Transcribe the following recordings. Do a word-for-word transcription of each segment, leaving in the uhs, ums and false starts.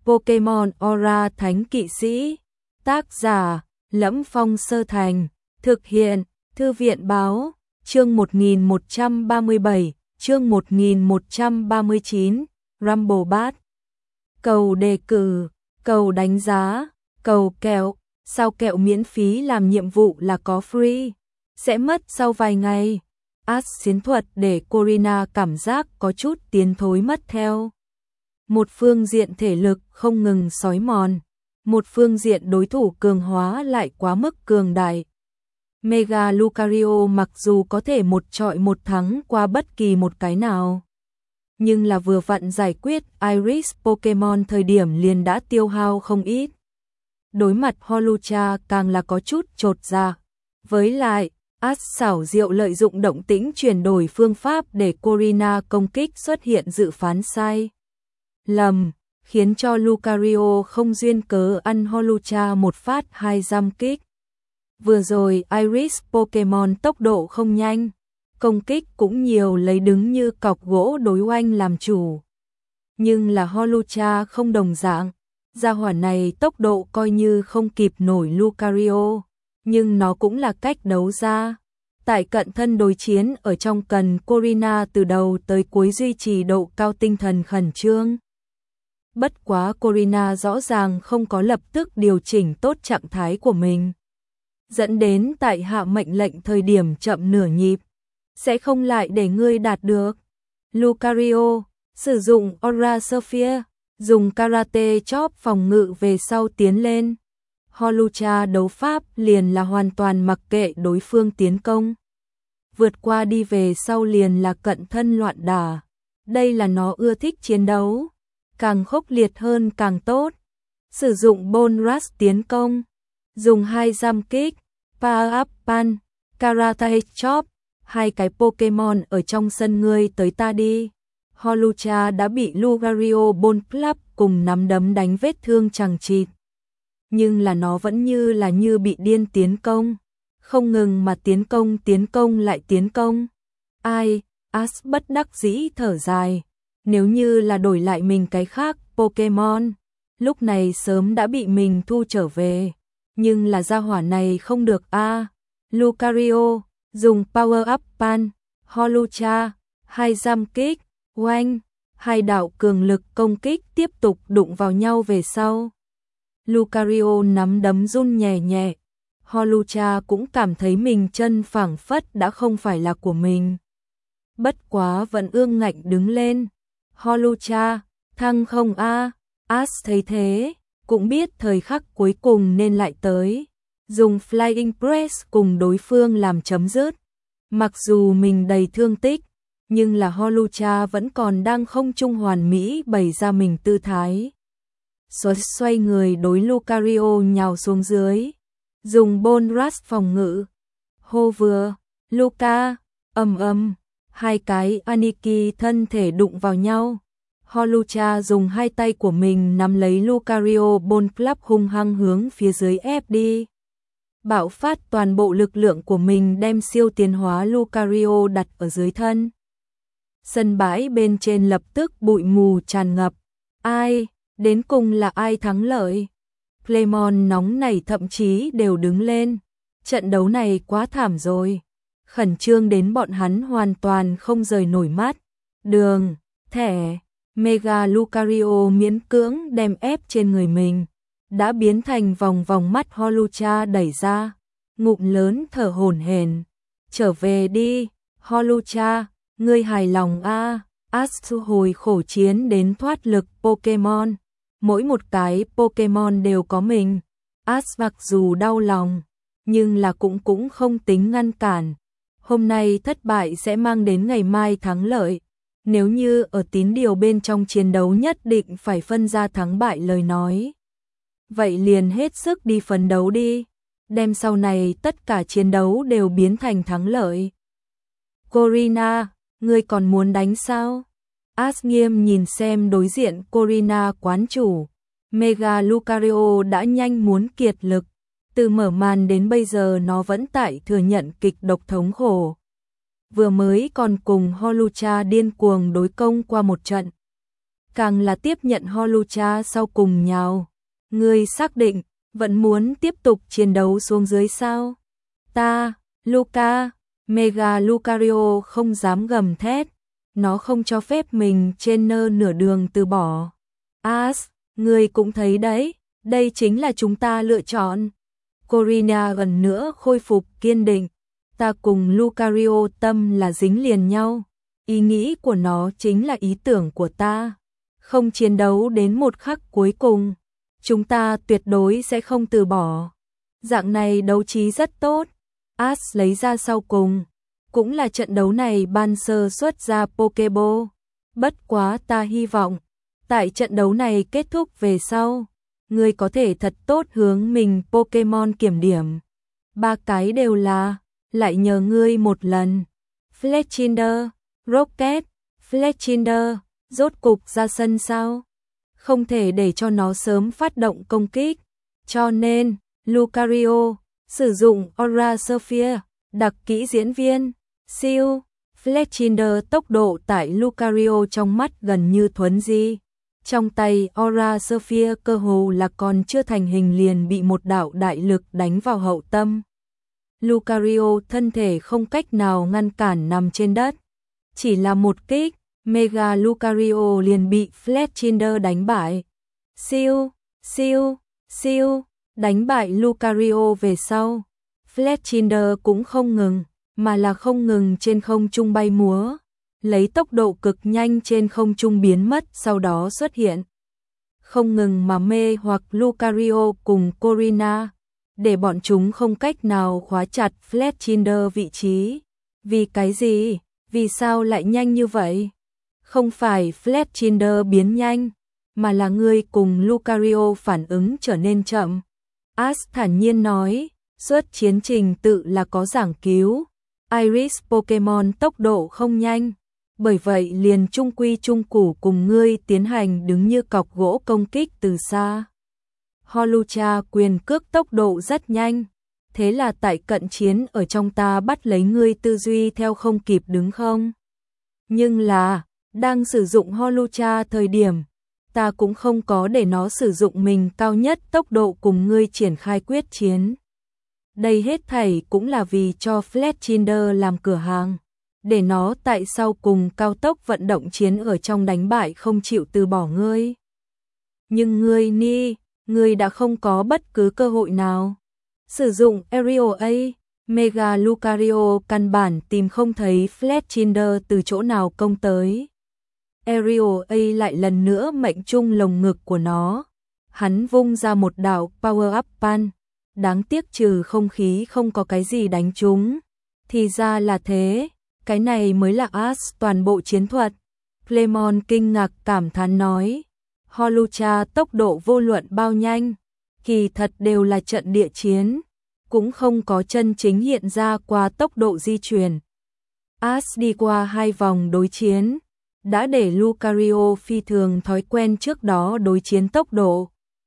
Pokemon Aura Thánh Kỵ Sĩ. Tác giả: Lẫm Phong Sơ Thành. Thực hiện: Thư viện báo. Chương một nghìn một trăm ba mươi bảy, chương một nghìn một trăm ba mươi chín, Rumble Bát. Cầu đề cử, cầu đánh giá, cầu kẹo, sao kẹo miễn phí làm nhiệm vụ là có free, sẽ mất sau vài ngày. Ash chiến thuật để Corina cảm giác có chút tiến thối mất theo. Một phương diện thể lực không ngừng xói mòn, một phương diện đối thủ cường hóa lại quá mức cường đại. Mega Lucario mặc dù có thể một trọi một thắng qua bất kỳ một cái nào, nhưng là vừa vặn giải quyết Iris Pokemon thời điểm liền đã tiêu hao không ít. Đối mặt Holucha càng là có chút chột dạ. Với lại, Ash xảo diệu lợi dụng động tĩnh chuyển đổi phương pháp để Corina công kích xuất hiện dự phán sai lầm, khiến cho Lucario không duyên cớ ăn Holucha một phát hai giam kích. Vừa rồi Iris Pokemon tốc độ không nhanh, công kích cũng nhiều lấy đứng như cọc gỗ đối oanh làm chủ. Nhưng là Holucha không đồng dạng, gia hỏa này tốc độ coi như không kịp nổi Lucario, nhưng nó cũng là cách đấu ra. Tại cận thân đối chiến ở trong cần Corina từ đầu tới cuối duy trì độ cao tinh thần khẩn trương. Bất quá Corina rõ ràng không có lập tức điều chỉnh tốt trạng thái của mình, dẫn đến tại hạ mệnh lệnh thời điểm chậm nửa nhịp, sẽ không lại để ngươi đạt được. Lucario sử dụng Aura Sphere, dùng Karate Chop phòng ngự về sau tiến lên. Holucha đấu pháp liền là hoàn toàn mặc kệ đối phương tiến công, vượt qua đi về sau liền là cận thân loạn đả. Đây là nó ưa thích chiến đấu, càng khốc liệt hơn càng tốt. Sử dụng Bone Rush tiến công, dùng hai giam kích, Power Up Punch, Karate Chop, hai cái Pokemon ở trong sân ngươi tới ta đi. Holucha đã bị Lucario Bone Club cùng nắm đấm đánh vết thương chằng chịt, nhưng là nó vẫn như là như bị điên tiến công, không ngừng mà tiến công tiến công lại tiến công. Ai, Ash bất đắc dĩ thở dài, nếu như là đổi lại mình cái khác Pokemon, lúc này sớm đã bị mình thu trở về, nhưng là gia hỏa này không được a. À. Lucario dùng Power Up Punch, Holucha hai giam kích, oanh, hai đạo cường lực công kích tiếp tục đụng vào nhau về sau. Lucario nắm đấm run nhẹ nhẹ, Holucha cũng cảm thấy mình chân phảng phất đã không phải là của mình. Bất quá vẫn ương ngạnh đứng lên. Holucha, thăng không a. À. Ash thấy thế, cũng biết thời khắc cuối cùng nên lại tới, dùng Flying Press cùng đối phương làm chấm dứt. Mặc dù mình đầy thương tích, nhưng là Holucha vẫn còn đang không trung hoàn mỹ bày ra mình tư thái. Xoay, xoay người đối Lucario nhào xuống dưới, dùng Bone Rush phòng ngự. Hô vừa, Luca, ầm ầm, hai cái Aniki thân thể đụng vào nhau. Holucha dùng hai tay của mình nắm lấy Lucario Bone Club hung hăng hướng phía dưới ép đi. Bạo phát toàn bộ lực lượng của mình đem siêu tiến hóa Lucario đặt ở dưới thân. Sân bãi bên trên lập tức bụi mù tràn ngập. Ai, đến cùng là ai thắng lợi? Playmon nóng này thậm chí đều đứng lên. Trận đấu này quá thảm rồi. Khẩn trương đến bọn hắn hoàn toàn không rời nổi mắt. Đường, thẻ, Mega Lucario miễn cưỡng đem ép trên người mình, đã biến thành vòng vòng mắt Holucha đẩy ra, ngụm lớn thở hổn hển. Trở về đi, Holucha, ngươi hài lòng a. À. Ash hồi khổ chiến đến thoát lực Pokemon, mỗi một cái Pokemon đều có mình. Ash mặc dù đau lòng, nhưng là cũng cũng không tính ngăn cản. Hôm nay thất bại sẽ mang đến ngày mai thắng lợi. Nếu như ở tín điều bên trong chiến đấu nhất định phải phân ra thắng bại lời nói, vậy liền hết sức đi phấn đấu đi, đem sau này tất cả chiến đấu đều biến thành thắng lợi. Corina, ngươi còn muốn đánh sao? Ash nghiêm nhìn xem đối diện Corina quán chủ. Mega Lucario đã nhanh muốn kiệt lực, từ mở màn đến bây giờ nó vẫn tại thừa nhận kịch độc thống khổ. Vừa mới còn cùng Holucha điên cuồng đối công qua một trận. càng là tiếp nhận Holucha sau cùng nhào. Ngươi xác định, vẫn muốn tiếp tục chiến đấu xuống dưới sao? Ta, Luca, Mega Lucario không dám gầm thét. Nó không cho phép mình trên nơ nửa đường từ bỏ. As, ngươi cũng thấy đấy, đây chính là chúng ta lựa chọn. Corina gần nữa khôi phục kiên định. Ta cùng Lucario tâm là dính liền nhau. Ý nghĩ của nó chính là ý tưởng của ta. Không chiến đấu đến một khắc cuối cùng. Chúng ta tuyệt đối sẽ không từ bỏ. Dạng này đấu trí rất tốt. As lấy ra sau cùng. Cũng là trận đấu này ban sơ xuất ra Pokéball. Bất quá ta hy vọng. Tại trận đấu này kết thúc về sau. Ngươi có thể thật tốt hướng mình Pokémon kiểm điểm. Ba cái đều là. Lại nhờ ngươi một lần. Fletchinder, Rocket, Fletchinder, rốt cục ra sân sao? Không thể để cho nó sớm phát động công kích. Cho nên, Lucario, sử dụng Aura Sphere, đặc kỹ diễn viên, siêu, Fletchinder tốc độ tại Lucario trong mắt gần như thuấn di. Trong tay Aura Sphere cơ hồ là còn chưa thành hình liền bị một đạo đại lực đánh vào hậu tâm. Lucario thân thể không cách nào ngăn cản nằm trên đất. Chỉ là một kích, Mega Lucario liền bị Fletchinder đánh bại. Siêu, siêu, siêu, đánh bại Lucario về sau. Fletchinder cũng không ngừng, mà là không ngừng trên không trung bay múa. Lấy tốc độ cực nhanh trên không trung biến mất sau đó xuất hiện. Không ngừng mà mê hoặc Lucario cùng Corina. Để bọn chúng không cách nào khóa chặt Fletchinder vị trí. Vì cái gì? Vì sao lại nhanh như vậy? Không phải Fletchinder biến nhanh, mà là ngươi cùng Lucario phản ứng trở nên chậm. As thản nhiên nói, suốt chiến trình tự là có giảng cứu. Iris Pokemon tốc độ không nhanh, bởi vậy liền trung quy trung củ cùng ngươi tiến hành đứng như cọc gỗ công kích từ xa. Holucha quyền cước tốc độ rất nhanh, thế là tại cận chiến ở trong ta bắt lấy ngươi tư duy theo không kịp đứng không? Nhưng là, đang sử dụng Holucha thời điểm, ta cũng không có để nó sử dụng mình cao nhất tốc độ cùng ngươi triển khai quyết chiến. Đây hết thảy cũng là vì cho Fletchinder làm cửa hàng, để nó tại sau cùng cao tốc vận động chiến ở trong đánh bại không chịu từ bỏ ngươi. Nhưng ngươi Ni, ngươi đã không có bất cứ cơ hội nào. Sử dụng Aerial A, Mega Lucario căn bản tìm không thấy Fletchinder từ chỗ nào công tới. Aerial A lại lần nữa mệnh trung lồng ngực của nó. Hắn vung ra một đạo Power Up Punch. Đáng tiếc trừ không khí không có cái gì đánh trúng. Thì ra là thế, cái này mới là As toàn bộ chiến thuật. Clemon kinh ngạc cảm thán nói. Holucha tốc độ vô luận bao nhanh, kỳ thật đều là trận địa chiến, cũng không có chân chính hiện ra qua tốc độ di chuyển. As đi qua hai vòng đối chiến, đã để Lucario phi thường thói quen trước đó đối chiến tốc độ.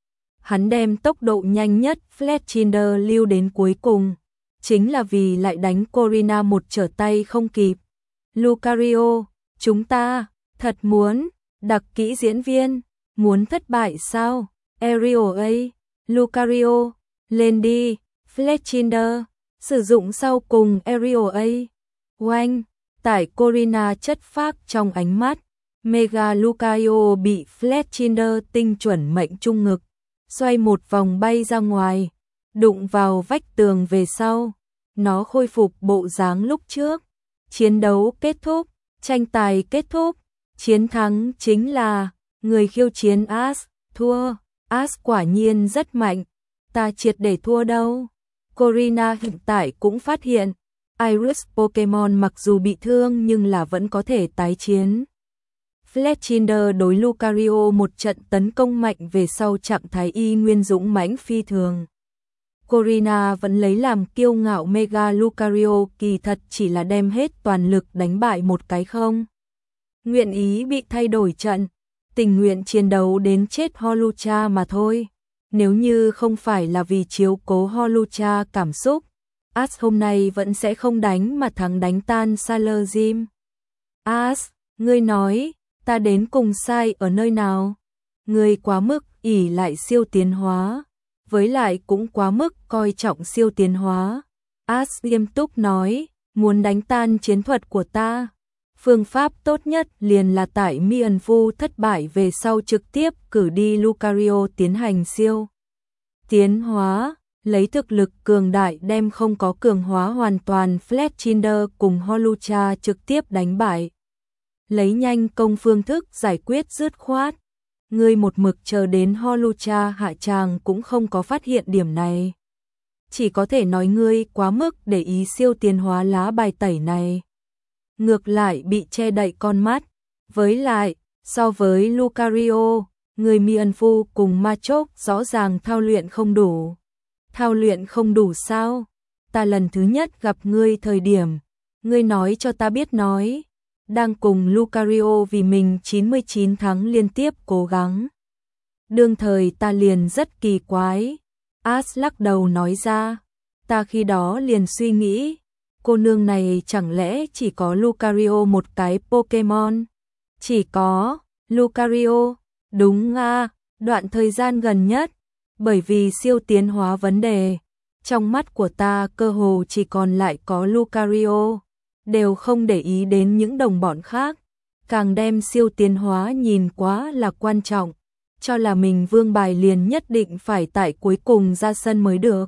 Hắn đem tốc độ nhanh nhất Fletchinder lưu đến cuối cùng, chính là vì lại đánh Corina một trở tay không kịp. Lucario, chúng ta, thật muốn, đặc kỹ diễn viên, muốn thất bại sao? Aerial A, Lucario, lên đi, Fletchinder, sử dụng sau cùng Aerial A. Oanh, tại Corina chất phác trong ánh mắt, Mega Lucario bị Fletchinder tinh chuẩn mệnh trung ngực, xoay một vòng bay ra ngoài, đụng vào vách tường về sau, nó khôi phục bộ dáng lúc trước. Chiến đấu kết thúc, tranh tài kết thúc, chiến thắng chính là người khiêu chiến As, thua, As quả nhiên rất mạnh, ta triệt để thua đâu. Corina hiện tại cũng phát hiện, Iris Pokemon mặc dù bị thương nhưng là vẫn có thể tái chiến. Fletchinder đối Lucario một trận tấn công mạnh về sau trạng thái y nguyên dũng mãnh phi thường. Corina vẫn lấy làm kiêu ngạo Mega Lucario kỳ thật chỉ là đem hết toàn lực đánh bại một cái không. Nguyện ý bị thay đổi trận, tình nguyện chiến đấu đến chết Holucha mà thôi. Nếu như không phải là vì chiếu cố Holucha cảm xúc, As hôm nay vẫn sẽ không đánh mà thắng đánh tan Sailor Jim. As, ngươi nói, Ta đến cùng sai ở nơi nào? Ngươi quá mức ỷ lại siêu tiến hóa, với lại cũng quá mức coi trọng siêu tiến hóa. As nghiêm túc nói, muốn đánh tan chiến thuật của ta. Phương pháp tốt nhất liền là tại Mian Vu thất bại về sau trực tiếp cử đi Lucario tiến hành siêu tiến hóa, lấy thực lực cường đại đem không có cường hóa hoàn toàn Fletchinder cùng Holucha trực tiếp đánh bại. Lấy nhanh công phương thức giải quyết dứt khoát. Ngươi một mực chờ đến Holucha hạ tràng cũng không có phát hiện điểm này. Chỉ có thể nói ngươi quá mức để ý siêu tiến hóa lá bài tẩy này. Ngược lại bị che đậy con mắt. Với lại, so với Lucario, người Mian Vu cùng Machoke rõ ràng thao luyện không đủ. Thao luyện không đủ sao? Ta lần thứ nhất gặp ngươi thời điểm, ngươi nói cho ta biết nói, đang cùng Lucario vì mình chín mươi chín tháng liên tiếp cố gắng. Đương thời ta liền rất kỳ quái. As lắc đầu nói ra, ta khi đó liền suy nghĩ, cô nương này chẳng lẽ chỉ có Lucario một cái Pokemon? Chỉ có Lucario, đúng à, đoạn thời gian gần nhất, bởi vì siêu tiến hóa vấn đề, trong mắt của ta cơ hồ chỉ còn lại có Lucario, đều không để ý đến những đồng bọn khác, càng đem siêu tiến hóa nhìn quá là quan trọng, cho là mình vương bài liền nhất định phải tại cuối cùng ra sân mới được.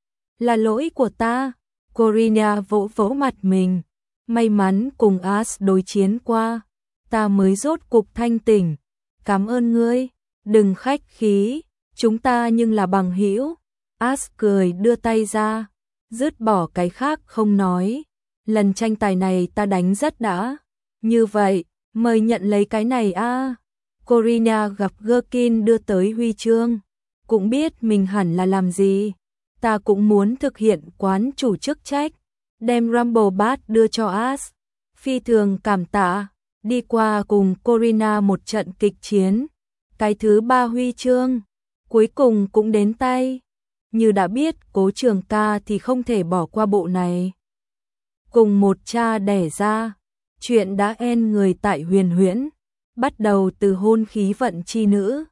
Là lỗi của ta. Corina vỗ vỗ mặt mình, may mắn cùng As đối chiến qua, ta mới rốt cục thanh tỉnh. Cảm ơn ngươi, đừng khách khí, chúng ta nhưng là bằng hữu. As cười đưa tay ra, dứt bỏ cái khác không nói. Lần tranh tài này ta đánh rất đã. Như vậy, mời nhận lấy cái này a. À. Corina gặp Gherkin đưa tới huy chương, cũng biết mình hẳn là làm gì. Ta cũng muốn thực hiện quán chủ chức trách, đem Rumble Bat đưa cho As. Phi thường cảm tạ, đi qua cùng Corina một trận kịch chiến. Cái thứ ba huy chương, cuối cùng cũng đến tay. Như đã biết Cố Trường Ca thì không thể bỏ qua bộ này. Cùng một cha đẻ ra, chuyện đã en người tại Huyền Huyễn, bắt đầu từ hôn khí vận chi nữ.